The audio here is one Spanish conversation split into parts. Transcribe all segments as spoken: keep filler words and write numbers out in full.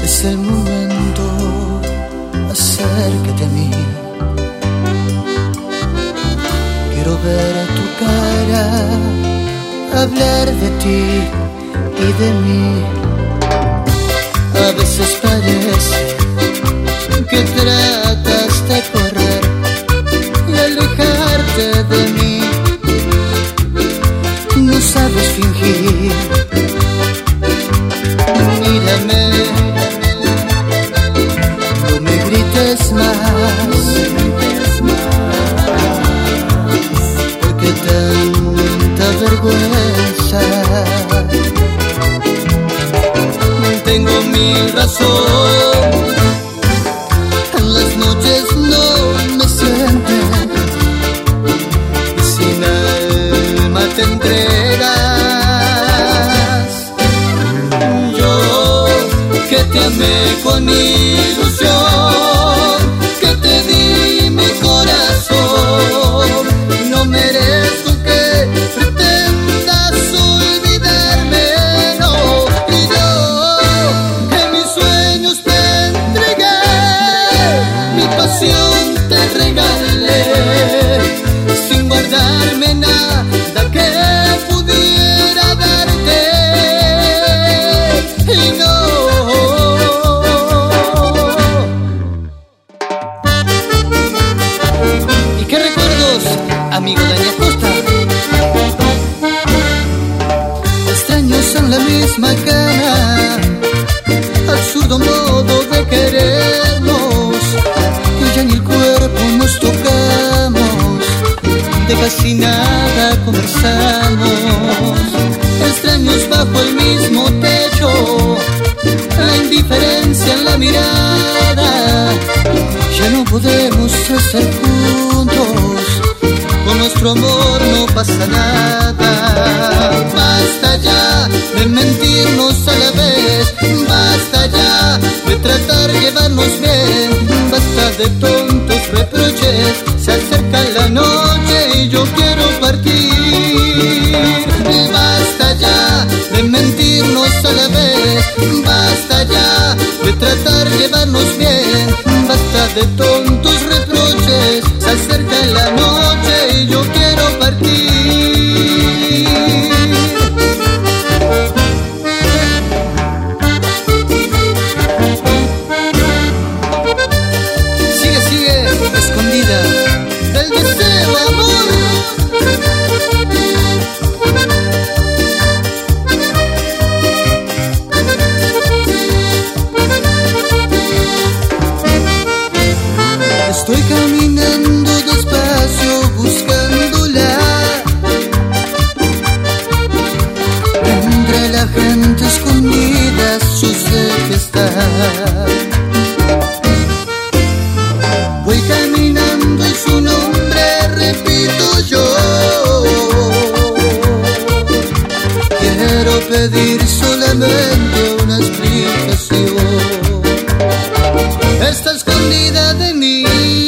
Es el momento, acércate a mí. Quiero ver tu cara, hablar de ti y de mí. A veces parece que tratas de correr y alejarte de mí. No sabes fingir. Mírame, no me grites más, porque tanta vergüenza. Tengo mil razones, en las noches no me sienten, y sin alma te entregas. Yo que te amé con ilusión, que te di mi corazón, no merezco que pretendas olvidarme, no. Y yo que mis sueños te entregué, mi pasión te regalé, sin guardarme nada que pudiera darte. Y no. ¿Y qué recuerdos, amigo Daniel Costa? Extraños en la misma cama, absurdo modo de querernos, que ya ni el cuerpo nos tocamos, de casi nada conversamos. Extraños bajo el mismo techo, la indiferencia en la mirada. Ya no podemos estar juntos, con nuestro amor no pasa nada. Basta ya de mentirnos a la vez, basta ya de tratar de llevarnos bien, basta de tontos reproches. Se acerca la noche y yo quiero partir. Basta ya de mentirnos a la vez, basta ya de tratar de llevarnos bien, basta de tontos reproches. Se acerca la noche y yo quiero partir. Sigue, sigue, escondida del deseo, amor. Estoy caminando despacio buscándola, entre la gente escondida, yo sé que está. Voy caminando y su nombre repito yo. Quiero pedir solamente una explicación. Está escondida de mí,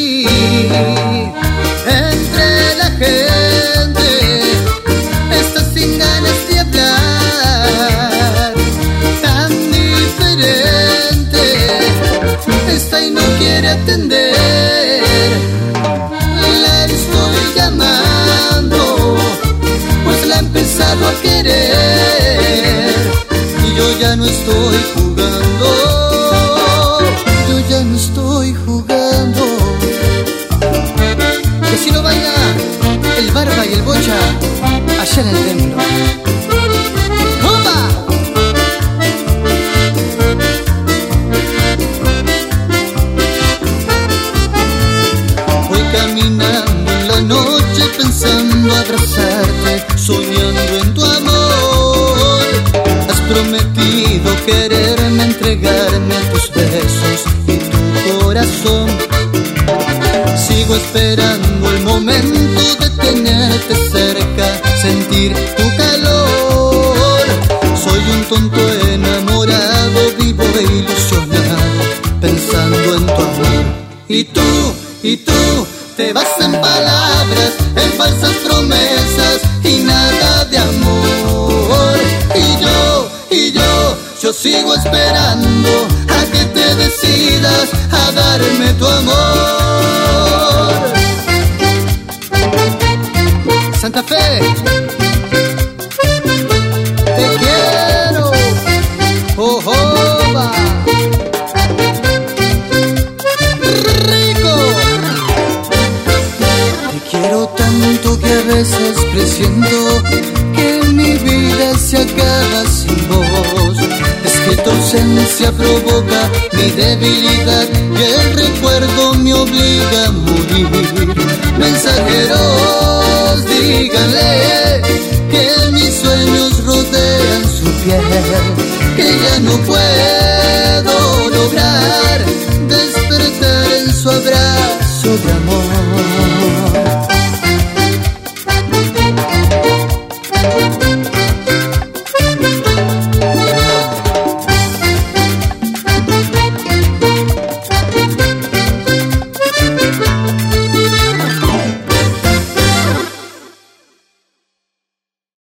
entre la gente, está sin ganas de hablar, tan diferente, está y no quiere atender. La estoy llamando, pues la he empezado a querer, y yo ya no estoy jugando, yo ya no estoy jugando. Que si no vaya el Barba y el Bocha allá en el templo. ¡Opa! Voy caminando en la noche pensando abrazarte, soñando en tu amor. Has prometido quererme, entregarme tus besos y tu corazón. Sigo esperando el momento de tenerte cerca, sentir tu calor. Soy un tonto enamorado, vivo e ilusionado, pensando en tu amor. Y tú, y tú, te vas en palabras, en falsas promesas y nada de amor. Y yo, y yo, yo sigo esperando a que tu amor. Santa Fe, te quiero, oh, oh, va. Rico, te quiero tanto que a veces presiento que mi vida se acaba sin vos. Es que tu ausencia provoca mi debilidad y el recuerdo me obliga a morir. Mensajeros, díganle que mis sueños rodean su piel, que ya no puedo